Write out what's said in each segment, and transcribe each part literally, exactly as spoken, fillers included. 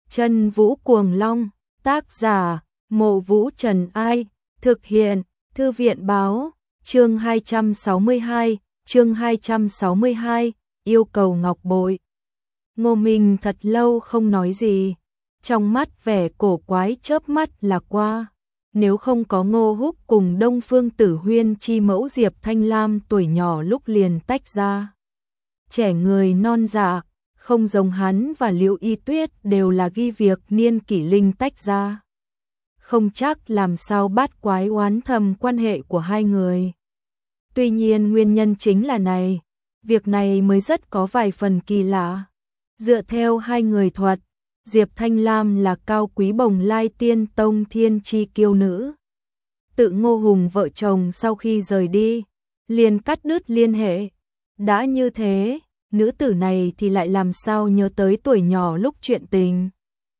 Chân Vũ Cuồng Long, tác giả, Mộ Vũ Trần Ai, thực hiện, Thư viện báo, chương hai trăm sáu mươi hai, chương hai trăm sáu mươi hai, yêu cầu ngọc bội. Ngô Minh thật lâu không nói gì, trong mắt vẻ cổ quái chớp mắt là qua. Nếu không có Ngô Húc cùng Đông Phương Tử Huyên chi mẫu Diệp Thanh Lam tuổi nhỏ lúc liền tách ra. Trẻ người non dạ, không giống hắn và Liễu Y Tuyết đều là ghi việc niên kỷ linh tách ra. Không chắc làm sao bát quái oán thầm quan hệ của hai người. Tuy nhiên nguyên nhân chính là này, việc này mới rất có vài phần kỳ lạ. Dựa theo hai người thuật, Diệp Thanh Lam là cao quý bồng lai tiên tông thiên chi kiêu nữ. Tự Ngô Hùng vợ chồng sau khi rời đi, liền cắt đứt liên hệ. Đã như thế, nữ tử này thì lại làm sao nhớ tới tuổi nhỏ lúc chuyện tình.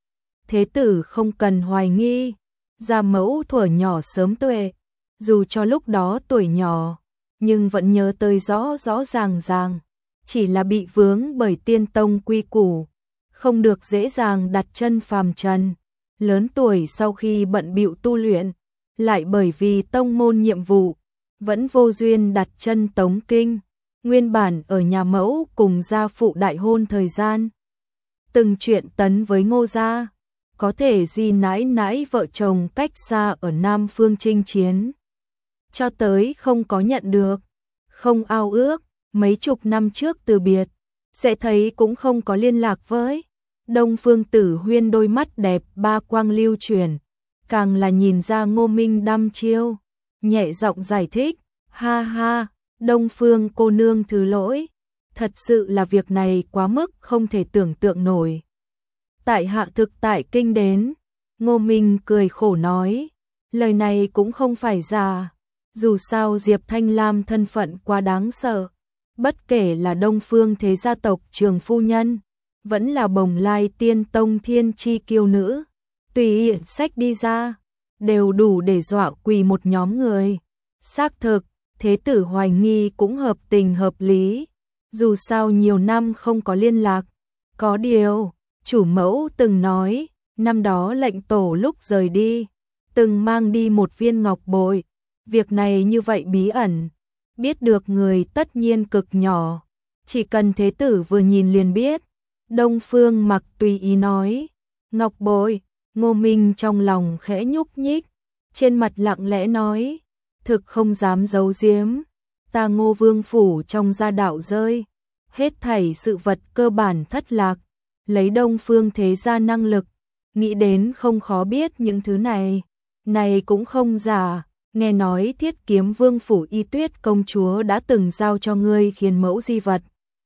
Thế tử không cần hoài nghi, gia mẫu thuở nhỏ sớm tuệ, dù cho lúc đó tuổi nhỏ, nhưng vẫn nhớ tới rõ rõ ràng ràng, chỉ là bị vướng bởi tiên tông quy củ, không được dễ dàng đặt chân phàm trần. Lớn tuổi sau khi bận bịu tu luyện, lại bởi vì tông môn nhiệm vụ, vẫn vô duyên đặt chân Tống Kinh. Nguyên bản ở nhà mẫu cùng gia phụ đại hôn thời gian, từng chuyện tấn với Ngô gia, có thể di nãi nãi vợ chồng cách xa ở Nam Phương chinh chiến. Cho tới không có nhận được, không ao ước, mấy chục năm trước từ biệt, sẽ thấy cũng không có liên lạc với. Đông Phương Tử Huyên đôi mắt đẹp ba quang lưu chuyển, càng là nhìn ra Ngô Minh đăm chiêu, nhẹ giọng giải thích, ha ha, Đông Phương cô nương thứ lỗi, thật sự là việc này quá mức không thể tưởng tượng nổi. Tại hạ thực tại kinh đến, Ngô Minh cười khổ nói, lời này cũng không phải giả, dù sao Diệp Thanh Lam thân phận quá đáng sợ, bất kể là Đông Phương thế gia tộc Trường phu nhân, vẫn là bồng lai tiên tông thiên chi kiêu nữ, tùy sách đi ra, đều đủ để dọa quỳ một nhóm người. Xác thực, thế tử hoài nghi cũng hợp tình hợp lý, dù sao nhiều năm không có liên lạc. Có điều, chủ mẫu từng nói, năm đó lệnh tổ lúc rời đi, từng mang đi một viên ngọc bội, việc này như vậy bí ẩn, biết được người tất nhiên cực nhỏ, chỉ cần thế tử vừa nhìn liền biết. Đông Phương Mặc tùy ý nói, ngọc bội. Ngô Minh trong lòng khẽ nhúc nhích, trên mặt lặng lẽ nói, thực không dám giấu giếm, ta Ngô Vương phủ trong gia đạo rơi, hết thảy sự vật cơ bản thất lạc, lấy Đông Phương thế gia năng lực, nghĩ đến không khó biết những thứ này, này cũng không giả, nghe nói Thiết Kiếm Vương phủ Y Tuyết công chúa đã từng giao cho ngươi khiến mẫu di vật.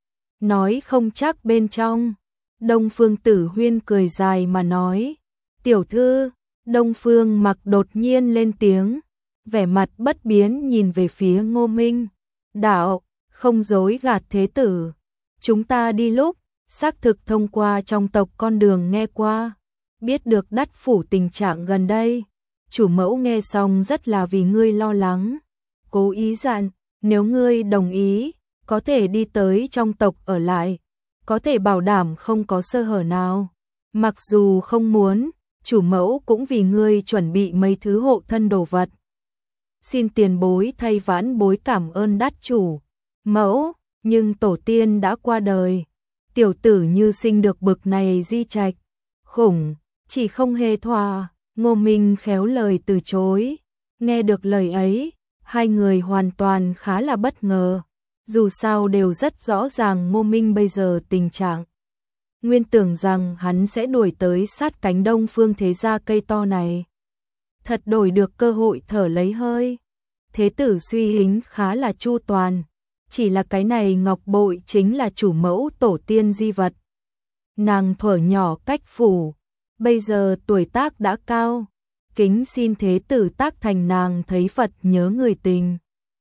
Nói không chắc bên trong, Đông Phương Tử Huyên cười dài mà nói, tiểu thư. Đông Phương Mặc đột nhiên lên tiếng, vẻ mặt bất biến nhìn về phía Ngô Minh, đạo, không dối gạt thế tử, chúng ta đi lúc, xác thực thông qua trong tộc con đường nghe qua, biết được đắt phủ tình trạng gần đây, chủ mẫu nghe xong rất là vì ngươi lo lắng, cố ý dặn, nếu ngươi đồng ý, có thể đi tới trong tộc ở lại, có thể bảo đảm không có sơ hở nào, mặc dù không muốn, chủ mẫu cũng vì ngươi chuẩn bị mấy thứ hộ thân đồ vật. Xin tiền bối thay vãn bối cảm ơn đắt chủ mẫu, nhưng tổ tiên đã qua đời, tiểu tử như sinh được bực này di trạch, khủng, chỉ không hề thỏa. Ngô Minh khéo lời từ chối, nghe được lời ấy, hai người hoàn toàn khá là bất ngờ, dù sao đều rất rõ ràng Ngô Minh bây giờ tình trạng. Nguyên tưởng rằng hắn sẽ đuổi tới sát cánh Đông Phương thế gia cây to này. Thật đổi được cơ hội thở lấy hơi. Thế tử suy tính khá là chu toàn. Chỉ là cái này ngọc bội chính là chủ mẫu tổ tiên di vật. Nàng thuở nhỏ cách phủ, bây giờ tuổi tác đã cao. Kính xin thế tử tác thành nàng thấy Phật nhớ người tình.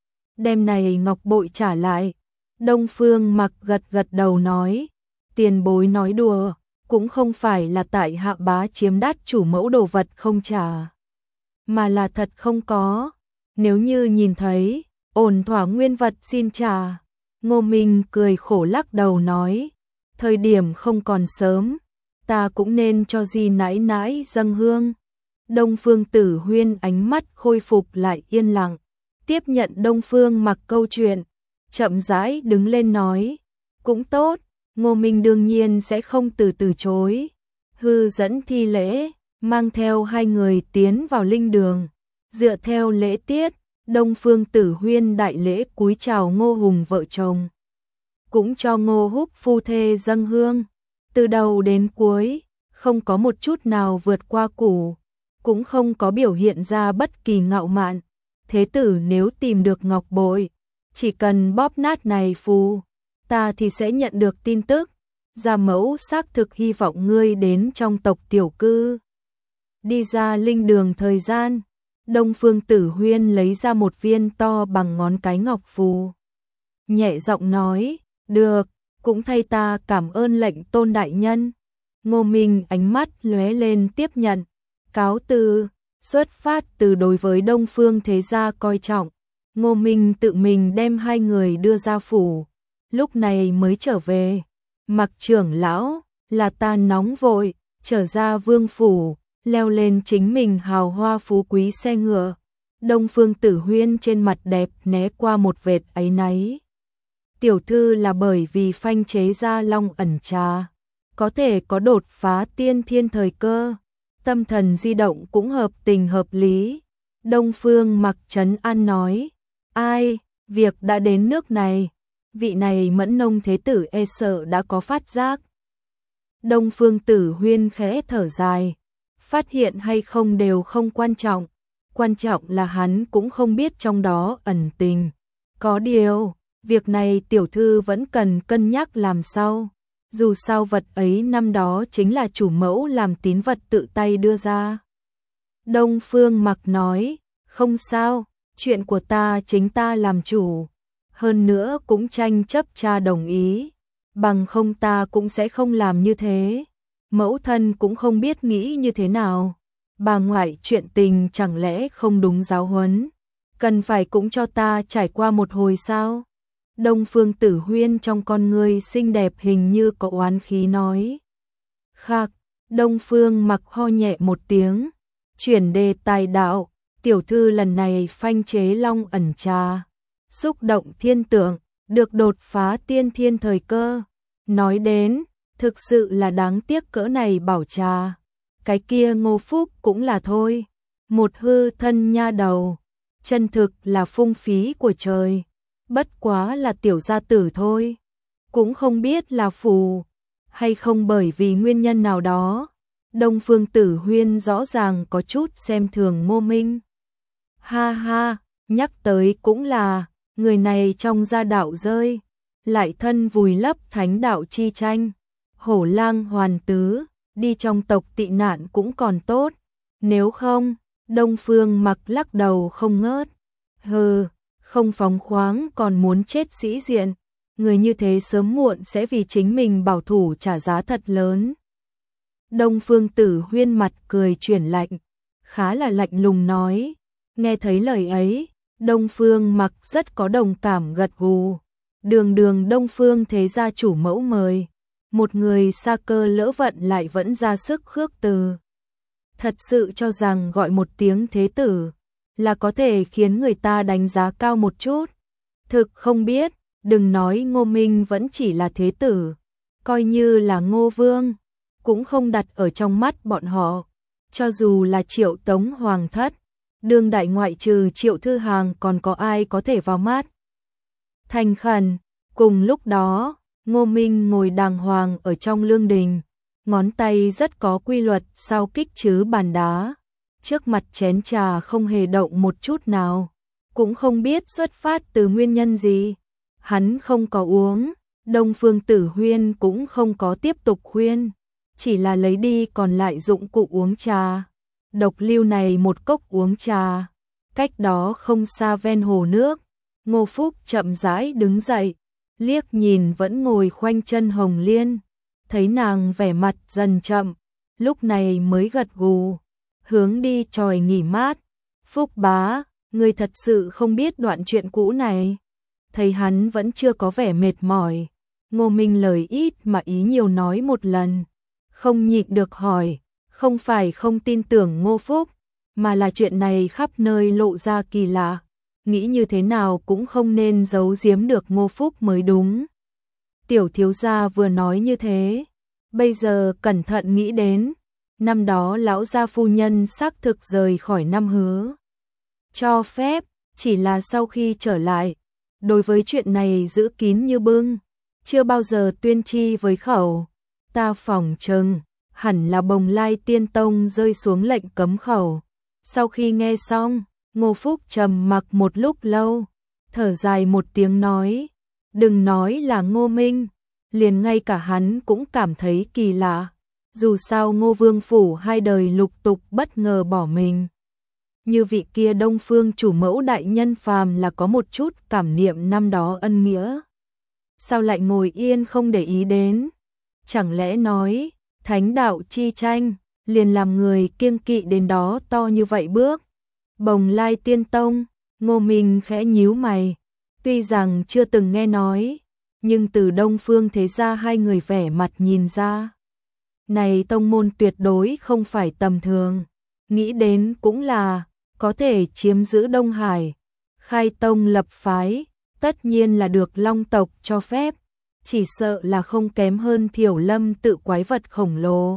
Đem này ngọc bội trả lại. Đông Phương Mặc gật gật đầu nói. Tiền bối nói đùa, cũng không phải là tại hạ bá chiếm đắt chủ mẫu đồ vật không trả, mà là thật không có, nếu như nhìn thấy, ổn thỏa nguyên vật xin trả. Ngô Minh cười khổ lắc đầu nói, thời điểm không còn sớm, ta cũng nên cho dì nãi nãi dâng hương. Đông Phương Tử Huyên ánh mắt khôi phục lại yên lặng, tiếp nhận Đông Phương Mặc câu chuyện, chậm rãi đứng lên nói, cũng tốt, Ngô Minh đương nhiên sẽ không từ từ chối. Hư dẫn thi lễ, mang theo hai người tiến vào linh đường, dựa theo lễ tiết, Đông Phương Tử Huyên đại lễ cúi chào Ngô Hùng vợ chồng, cũng cho Ngô Húc phu thê dâng hương, từ đầu đến cuối, không có một chút nào vượt qua củ, cũng không có biểu hiện ra bất kỳ ngạo mạn. Thế tử nếu tìm được ngọc bội, chỉ cần bóp nát này phù, ta thì sẽ nhận được tin tức. Gia mẫu xác thực hy vọng ngươi đến trong tộc tiểu cư. Đi ra linh đường thời gian, Đông Phương Tử Huyên lấy ra một viên to bằng ngón cái ngọc phù. Nhẹ giọng nói, được, cũng thay ta cảm ơn lệnh tôn đại nhân. Ngô Minh ánh mắt lóe lên tiếp nhận, cáo từ, xuất phát từ đối với Đông Phương thế gia coi trọng. Ngô Minh tự mình đem hai người đưa ra phủ, lúc này mới trở về. Mặc trưởng lão, là ta nóng vội, trở ra vương phủ, leo lên chính mình hào hoa phú quý xe ngựa. Đông Phương Tử Huyên trên mặt đẹp né qua một vệt áy náy. Tiểu thư là bởi vì phanh chế ra long ẩn trà, có thể có đột phá tiên thiên thời cơ, tâm thần di động cũng hợp tình hợp lý. Đông Phương Mặc trấn an nói, ai, việc đã đến nước này, vị này Mẫn Nông thế tử e sợ đã có phát giác. Đông Phương Tử Huyên khẽ thở dài, phát hiện hay không đều không quan trọng, quan trọng là hắn cũng không biết trong đó ẩn tình. Có điều, việc này tiểu thư vẫn cần cân nhắc làm sao. Dù sao vật ấy năm đó chính là chủ mẫu làm tín vật tự tay đưa ra. Đông Phương Mặc nói, không sao, chuyện của ta chính ta làm chủ. Hơn nữa cũng tranh chấp cha đồng ý, bằng không ta cũng sẽ không làm như thế. Mẫu thân cũng không biết nghĩ như thế nào. Bà ngoại chuyện tình chẳng lẽ không đúng giáo huấn, cần phải cũng cho ta trải qua một hồi sao? Đông Phương Tử Huyên trong con người xinh đẹp hình như có oán khí nói. Khắc, Đông Phương Mặc ho nhẹ một tiếng, chuyển đề tài đạo, tiểu thư lần này phanh chế long ẩn trà, xúc động thiên tượng, được đột phá tiên thiên thời cơ. Nói đến, thực sự là đáng tiếc cỡ này bảo trà. Cái kia Ngô Phúc cũng là thôi, một hư thân nha đầu, chân thực là phung phí của trời. Bất quá là tiểu gia tử thôi, cũng không biết là phù hay không bởi vì nguyên nhân nào đó. Đông Phương Tử Huyên rõ ràng có chút xem thường Ngô Minh. Ha ha, nhắc tới cũng là, người này trong gia đạo rơi, lại thân vùi lấp thánh đạo chi tranh. Hổ lang hoàn tứ, đi trong tộc tị nạn cũng còn tốt, nếu không, Đông Phương Mặc lắc đầu không ngớt. Hừ, không phóng khoáng còn muốn chết sĩ diện, người như thế sớm muộn sẽ vì chính mình bảo thủ trả giá thật lớn. Đông Phương Tử Huyên mặt cười chuyển lạnh, khá là lạnh lùng nói. Nghe thấy lời ấy, Đông Phương Mặc rất có đồng cảm gật gù. Đường đường Đông Phương thế gia chủ mẫu mời, một người xa cơ lỡ vận lại vẫn ra sức khước từ. Thật sự cho rằng gọi một tiếng thế tử là có thể khiến người ta đánh giá cao một chút. Thực không biết, đừng nói Ngô Minh vẫn chỉ là thế tử, coi như là Ngô Vương, cũng không đặt ở trong mắt bọn họ. Cho dù là Triệu Tống Hoàng thất, đương đại ngoại trừ Triệu Thư Hàng còn có ai có thể vào mắt. Thành khẩn, cùng lúc đó, Ngô Minh ngồi đàng hoàng ở trong lương đình, ngón tay rất có quy luật sao kích chứ bàn đá. Trước mặt chén trà không hề động một chút nào, cũng không biết xuất phát từ nguyên nhân gì. Hắn không có uống, Đông Phương Tử Huyên cũng không có tiếp tục khuyên, chỉ là lấy đi còn lại dụng cụ uống trà. Độc lưu này một cốc uống trà, cách đó không xa ven hồ nước. Ngô Phúc chậm rãi đứng dậy, liếc nhìn vẫn ngồi khoanh chân Hồng Liên, thấy nàng vẻ mặt dần chậm, lúc này mới gật gù, hướng đi tròi nghỉ mát. Phúc bá, ngươi thật sự không biết đoạn chuyện cũ này. Thấy hắn vẫn chưa có vẻ mệt mỏi, Ngô Minh lời ít mà ý nhiều nói một lần. không nhịn được hỏi, không phải không tin tưởng Ngô Phúc, mà là chuyện này khắp nơi lộ ra kỳ lạ, nghĩ như thế nào cũng không nên giấu giếm được Ngô Phúc mới đúng. Tiểu thiếu gia vừa nói như thế, bây giờ cẩn thận nghĩ đến, năm đó lão gia phu nhân xác thực rời khỏi năm hứa. Cho phép, chỉ là sau khi trở lại, đối với chuyện này giữ kín như bưng, chưa bao giờ tuyên chi với khẩu. Ta phỏng chừng, hẳn là Bồng Lai Tiên Tông rơi xuống lệnh cấm khẩu. Sau khi nghe xong, Ngô Phúc trầm mặc một lúc lâu, thở dài một tiếng nói, đừng nói là Ngô Minh, liền ngay cả hắn cũng cảm thấy kỳ lạ. Dù sao Ngô Vương Phủ hai đời lục tục bất ngờ bỏ mình. Như vị kia Đông Phương chủ mẫu đại nhân phàm là có một chút cảm niệm năm đó ân nghĩa. Sao lại ngồi yên không để ý đến? Chẳng lẽ nói, thánh đạo chi tranh, liền làm người kiêng kỵ đến đó to như vậy bước? Bồng Lai Tiên Tông, Ngô Minh khẽ nhíu mày, tuy rằng chưa từng nghe nói, nhưng từ Đông Phương thế gia hai người vẻ mặt nhìn ra. Này tông môn tuyệt đối không phải tầm thường, nghĩ đến cũng là, có thể chiếm giữ Đông Hải, khai tông lập phái, tất nhiên là được Long tộc cho phép, chỉ sợ là không kém hơn Thiểu Lâm tự quái vật khổng lồ.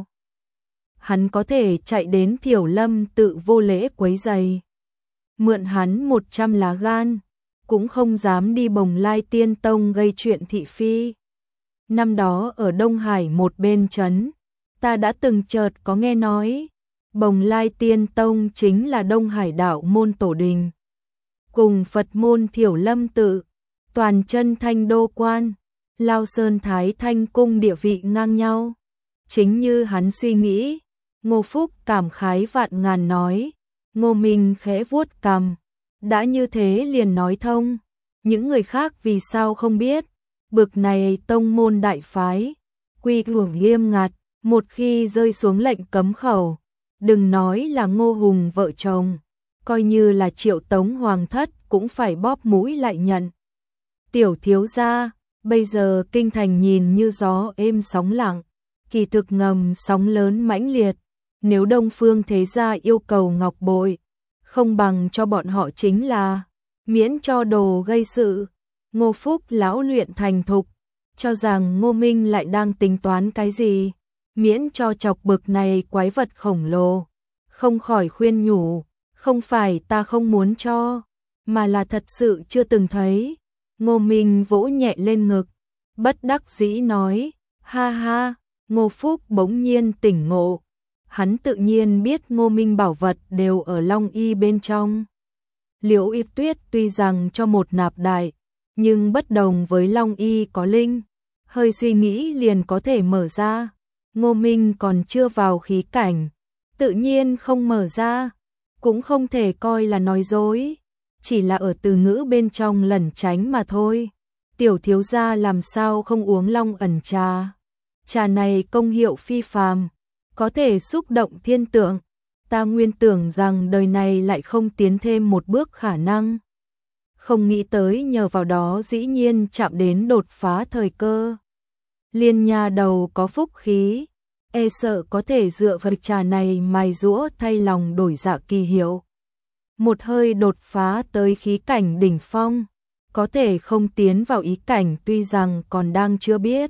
Hắn có thể chạy đến Thiểu Lâm tự vô lễ quấy giày, mượn hắn một trăm lá gan, cũng không dám đi Bồng Lai Tiên Tông gây chuyện thị phi. Năm đó ở Đông Hải một bên trấn, ta đã từng chợt có nghe nói, Bồng Lai Tiên Tông chính là Đông Hải đạo môn tổ đình, cùng Phật môn Thiểu Lâm tự, toàn chân Thanh Đô Quan, Lao Sơn Thái Thanh Cung địa vị ngang nhau. Chính như hắn suy nghĩ, Ngô Phúc cảm khái vạn ngàn nói. Ngô Minh khẽ vuốt cằm, đã như thế liền nói thông, những người khác vì sao không biết, bực này tông môn đại phái, quy củ nghiêm ngặt, một khi rơi xuống lệnh cấm khẩu, đừng nói là Ngô Hùng vợ chồng, coi như là Triệu Tống hoàng thất cũng phải bóp mũi lại nhận. Tiểu thiếu gia, bây giờ kinh thành nhìn như gió êm sóng lặng, kỳ thực ngầm sóng lớn mãnh liệt. Nếu Đông Phương thế gia yêu cầu ngọc bội, không bằng cho bọn họ chính là miễn cho đồ gây sự. Ngô Phúc lão luyện thành thục, cho rằng Ngô Minh lại đang tính toán cái gì, miễn cho chọc bực này quái vật khổng lồ. Không khỏi khuyên nhủ, không phải ta không muốn cho, mà là thật sự chưa từng thấy. Ngô Minh vỗ nhẹ lên ngực, bất đắc dĩ nói, ha ha. Ngô Phúc bỗng nhiên tỉnh ngộ. Hắn tự nhiên biết Ngô Minh bảo vật đều ở Long Y bên trong. Liễu Y Tuyết tuy rằng cho một nạp đại, nhưng bất đồng với Long Y có linh, hơi suy nghĩ liền có thể mở ra. Ngô Minh còn chưa vào khí cảnh, tự nhiên không mở ra, cũng không thể coi là nói dối, chỉ là ở từ ngữ bên trong lẩn tránh mà thôi. Tiểu thiếu gia làm sao không uống Long ẩn trà? Trà này công hiệu phi phàm, có thể xúc động thiên tượng, ta nguyên tưởng rằng đời này lại không tiến thêm một bước khả năng. Không nghĩ tới nhờ vào đó dĩ nhiên chạm đến đột phá thời cơ. Liên nha đầu có phúc khí, e sợ có thể dựa vào trà này mài giũa thay lòng đổi dạ kỳ hiệu. Một hơi đột phá tới khí cảnh đỉnh phong, có thể không tiến vào ý cảnh tuy rằng còn đang chưa biết.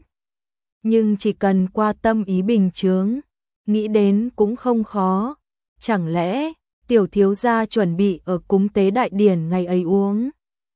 Nhưng chỉ cần qua tâm ý bình chướng, nghĩ đến cũng không khó. Chẳng lẽ tiểu thiếu gia chuẩn bị ở cúng tế đại điển ngày ấy uống?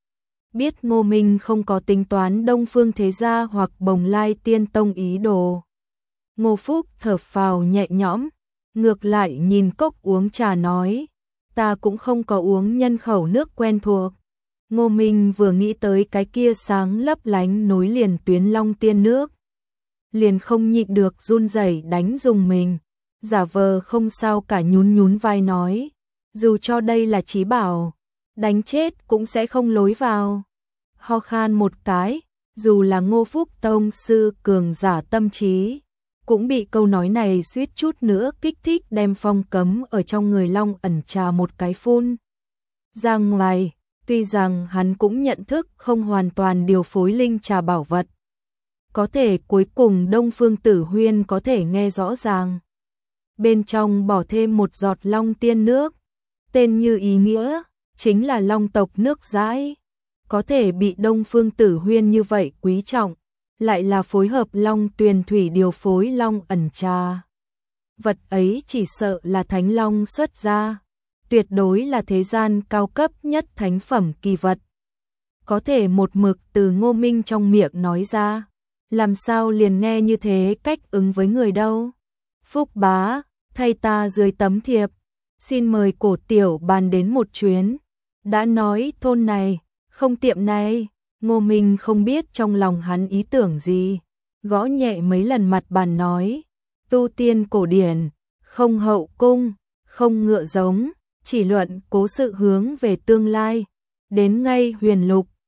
Biết Ngô Minh không có tính toán Đông Phương thế gia hoặc Bồng Lai Tiên Tông ý đồ, Ngô Phúc thở phào nhẹ nhõm, ngược lại nhìn cốc uống trà nói, ta cũng không có uống nhân khẩu nước quen thuộc. Ngô Minh vừa nghĩ tới cái kia sáng lấp lánh nối liền tuyến long tiên nước, liền không nhịn được run rẩy đánh dùng mình, giả vờ không sao cả nhún nhún vai nói, dù cho đây là chí bảo, đánh chết cũng sẽ không lối vào. Ho khan một cái, dù là Ngô Phúc tông sư cường giả tâm trí, cũng bị câu nói này suýt chút nữa kích thích đem phong cấm ở trong người Long ẩn trà một cái phun ra ngoài. Tuy rằng hắn cũng nhận thức không hoàn toàn điều phối linh trà bảo vật, có thể cuối cùng Đông Phương Tử Huyên có thể nghe rõ ràng. Bên trong bỏ thêm một giọt long tiên nước, tên như ý nghĩa, chính là long tộc nước dãi. Có thể bị Đông Phương Tử Huyên như vậy quý trọng, lại là phối hợp long tuyền thủy điều phối long ẩn trà. Vật ấy chỉ sợ là thánh long xuất ra, tuyệt đối là thế gian cao cấp nhất thánh phẩm kỳ vật. Có thể một mực từ Ngô Minh trong miệng nói ra, làm sao liền nghe như thế cách ứng với người đâu. Phúc bá, thay ta dưới tấm thiệp, xin mời cổ tiểu bàn đến một chuyến. Đã nói thôn này, không tiệm này, Ngô Minh không biết trong lòng hắn ý tưởng gì, gõ nhẹ mấy lần mặt bàn nói, tu tiên cổ điển, không hậu cung, không ngựa giống, chỉ luận cố sự hướng về tương lai, đến ngay huyền lục,